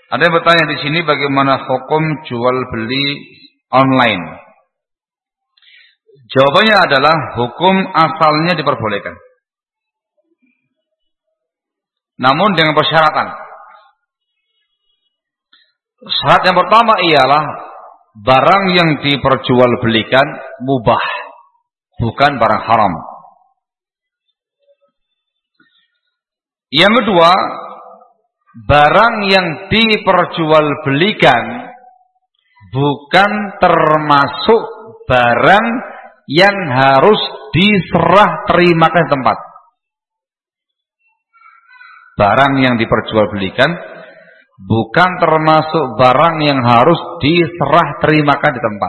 Ada yang bertanya di sini bagaimana hukum jual beli online? Jawabannya adalah hukum asalnya diperbolehkan. Namun dengan persyaratan. Syarat yang pertama ialah barang yang diperjualbelikan mubah, bukan barang haram. Yang kedua, barang yang diperjualbelikan bukan termasuk barang yang harus diserah terimakan di tempat. Barang yang diperjualbelikan bukan termasuk barang yang harus diserah terimakan di tempat.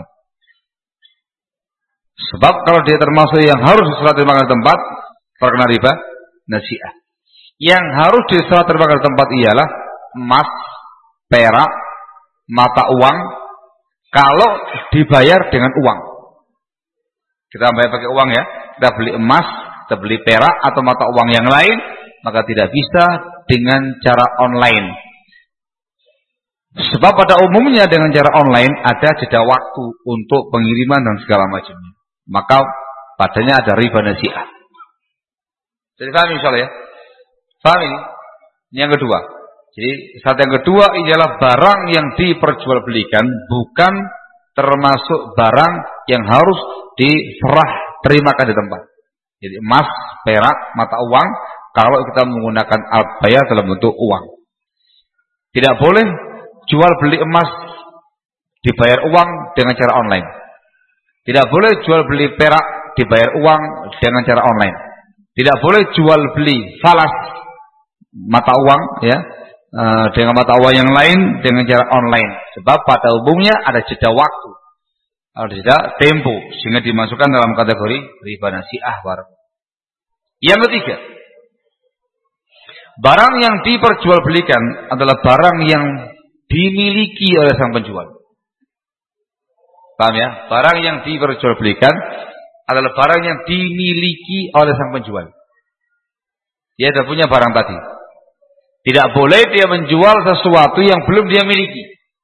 Sebab kalau dia termasuk yang harus diserah terimakan di tempat, terkena riba nasi'ah. Yang harus diserah terimakan di tempat ialah emas, perak, mata uang, kalau dibayar dengan uang. Kita bayar pakai uang ya, kita beli emas, kita beli perak atau mata uang yang lain, maka tidak bisa dengan cara online. Sebab pada umumnya dengan cara online ada jeda waktu untuk pengiriman dan segala macamnya. Maka padanya ada riba nasi'ah. Jadi paham insyaallah ya? Paham ini? Ini yang kedua. Jadi syarat yang kedua ialah barang yang diperjualbelikan bukan termasuk barang yang harus diserah terimakan di tempat. Jadi emas, perak, mata uang kalau kita menggunakan alat bayar dalam bentuk uang. Tidak boleh jual beli emas dibayar uang dengan cara online. Tidak boleh jual beli perak dibayar uang dengan cara online. Tidak boleh jual beli falas mata uang ya dengan mata uang yang lain dengan cara online. Sebab pada umumnya ada jeda waktu, ada jeda tempo sehingga dimasukkan dalam kategori riba nasi'ah. Yang ketiga, barang yang diperjualbelikan adalah barang yang dimiliki oleh sang penjual. Paham ya? Barang yang diperjualbelikan adalah barang yang dimiliki oleh sang penjual. Dia sudah punya barang tadi. Tidak boleh dia menjual sesuatu yang belum dia miliki.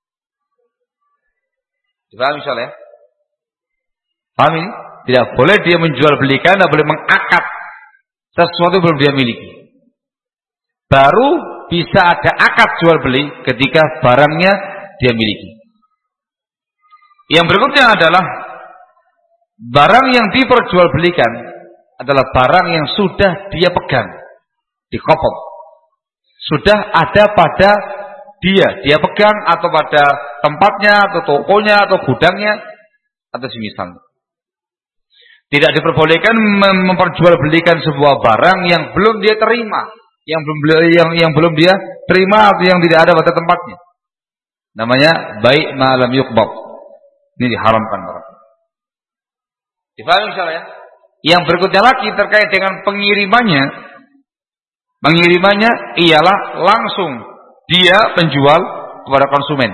Paham insyaallah ya? Paham ini? Tidak boleh dia menjual belikan, tidak boleh mengakad sesuatu yang belum dia miliki. Baru bisa ada akad jual beli ketika barangnya dia miliki. Yang berikutnya adalah barang yang diperjualbelikan adalah barang yang sudah dia pegang, dikopok, sudah ada pada dia pegang atau pada tempatnya atau tokonya atau gudangnya atau semisal. Tidak diperbolehkan memperjualbelikan sebuah barang yang belum dia terima, yang belum dia terima atau yang tidak ada pada tempatnya. Namanya bai' ma lam yuqbad. Ini diharamkan. Difahami insyaallah ya? Yang berikutnya lagi terkait dengan pengirimannya. Pengirimannya ialah langsung dia penjual kepada konsumen.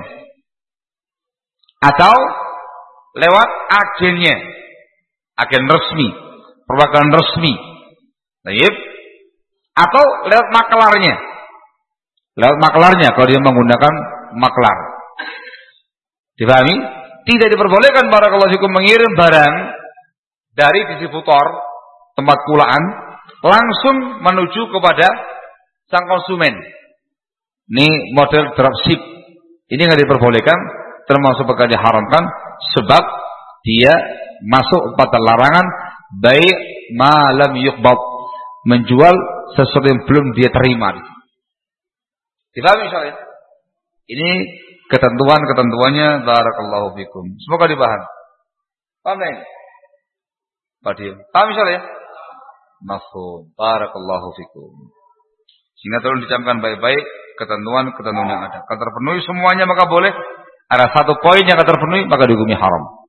Atau lewat agennya. Agen resmi, perwakilan resmi. Baik. Atau lewat maklarnya. Lewat maklarnya kalau dia menggunakan maklar. Difahami? Tidak diperbolehkan barakallahu fikum mengirim barang dari distributor tempat kulaan langsung menuju kepada sang konsumen. Ini model dropship. Ini nggak diperbolehkan, termasuk perkara diharamkan sebab dia masuk pada larangan bai' ma lam yuqbad, menjual sesuatu yang belum dia terima. Difahami insyaallah? Ini ketentuan-ketentuannya barakallahu fikum. Semoga dipahami. Paham ya? Paham insyaallah ya? Mafhum. Barakallahu fikum. Sehingga tolong dicamkan baik-baik ketentuan-ketentuan yang ada. Kalau terpenuhi semuanya maka boleh. Ada satu poin yang terpenuhi maka dihukumi haram.